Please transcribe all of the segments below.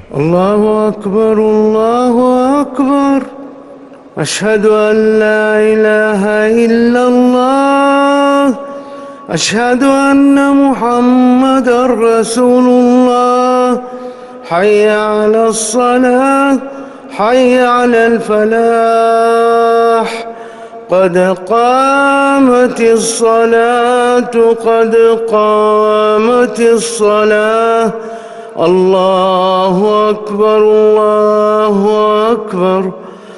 الله أكبر الله أكبر. أشهد أن لا إله إلا الله. أشهد أن محمدًا رسول الله. حي على الصلاة، حي على الفلاح. قد قامت الصلاة، قد قامت الصلاة. الله أكبر الله أكبر.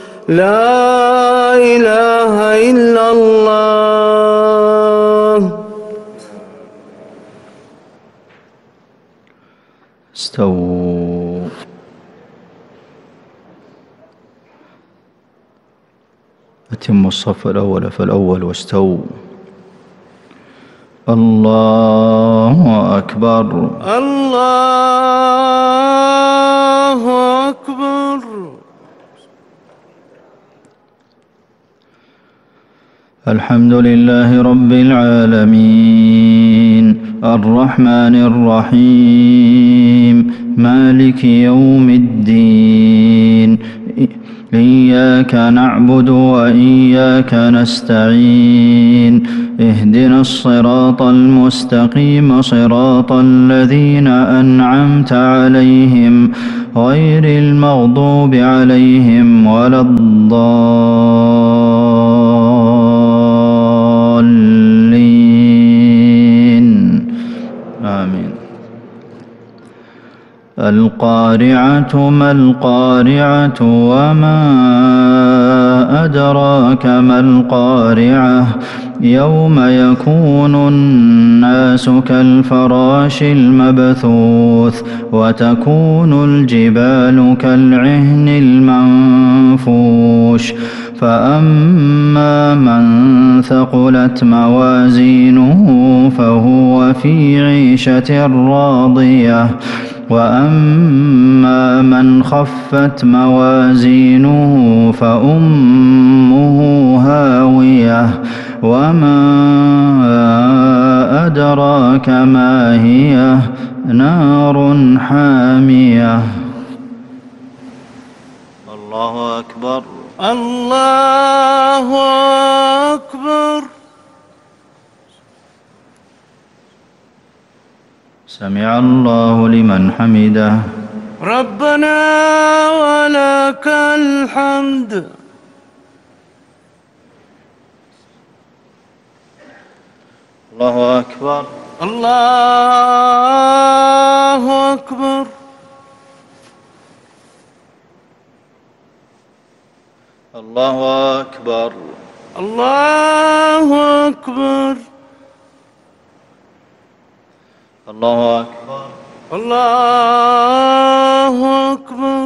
لا إله إلا الله. استووا. أتموا الصف الأول فالأول واستووا. الله أكبر الله أكبر. الحمد لله رب العالمين الرحمن الرحيم مالك يوم الدين إياك نعبد وإياك نستعين اهدنا الصراط المستقيم صراط الذين أنعمت عليهم غير المغضوب عليهم ولا الضالين آمين. القارعة ما القارعة وما أدراك ما القارعة يوم يكون الناس كالفراش المبثوث وتكون الجبال كالعهن المنفوش فأما من ثقلت موازينه فهو في عيشة راضية وأما من خفت موازينه فأمه هاوية وما أدراك ما هي نار حامية. الله أكبر الله أكبر. سمع الله لمن حمده. ربنا ولك الحمد. الله أكبر الله أكبر. الله أكبر الله أكبر. الله أكبر الله أكبر.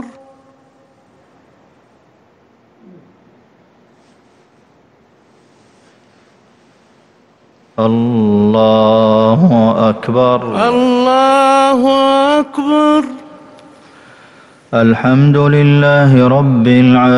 الله أكبر الله أكبر. الحمد لله رب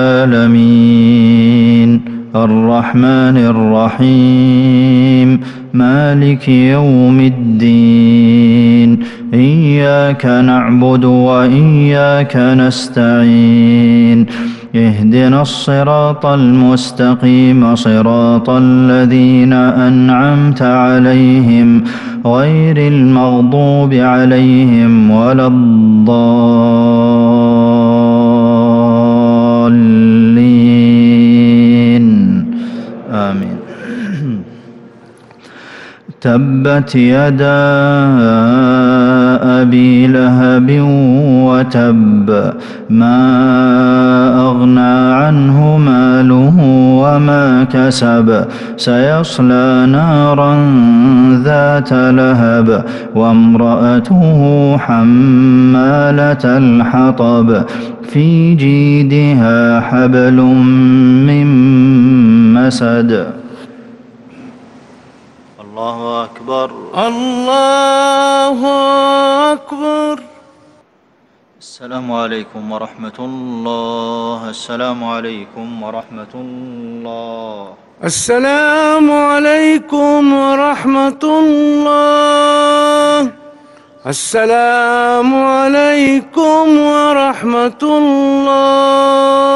العالمين الرحمن الرحيم مالك يوم الدين إياك نعبد وإياك نستعين اهدنا الصراط المستقيم صراط الذين أنعمت عليهم غير المغضوب عليهم ولا الضالين آمين. تبت يدا أبي لهب وتب ما أغنى عنه ماله وما كسب سيصلى نارا ذات لهب وامرأته حمالة الحطب في جيدها حبل من مسد. الله أكبر الله أكبر. السلام عليكم ورحمة الله. السلام عليكم ورحمة الله. السلام عليكم ورحمة الله. السلام عليكم ورحمة الله.